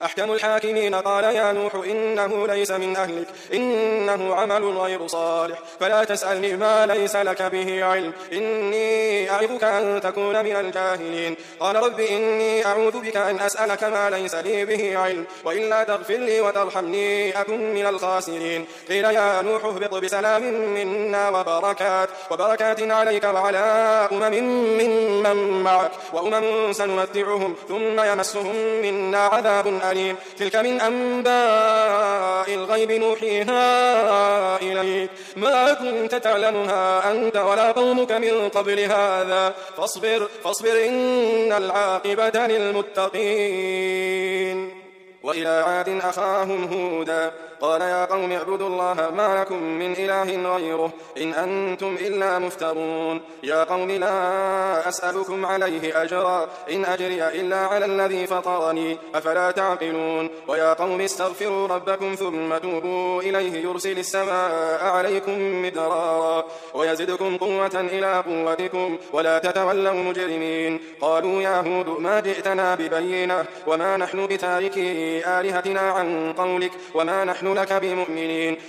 أحكم الحاكمين قال يا نوح إنه ليس من أهلك إنه عمل غير صالح فلا تسألني ما ليس لك به علم إني أعظك أن تكون من الجاهلين قال رب إني أعوذ بك أن أسألك ما ليس لي به علم وإلا تغفر لي وترحمني أكن من الخاسرين قيل يا نوح اهبط بسلام منا وبركات عليك وعلى ممن معك وأمم سنمتعهم ثم يمسهم منا عذاب أليم تلك من أنباء الغيب نوحيها إليك ما كنت تعلمها أنت ولا قومك من قبل هذا فاصبر إن العاقبة للمتقين وإلى عاد أخاهم هودا قال يا قوم اعبدوا الله ما لكم من إله غيره إن أنتم إلا مفترون يا قوم لا أسألكم عليه أجرا إن أجري إلا على الذي فطرني أفلا تعقلون ويا قوم استغفروا ربكم ثم توبوا إليه يرسل السماء عليكم مدرارا ويزدكم قوة إلى قوتكم ولا تتولوا مجرمين قالوا يا هود ما جئتنا ببينة وما نحن بتاركي آلهتنا عن قولك وما نحن لك بمؤمنين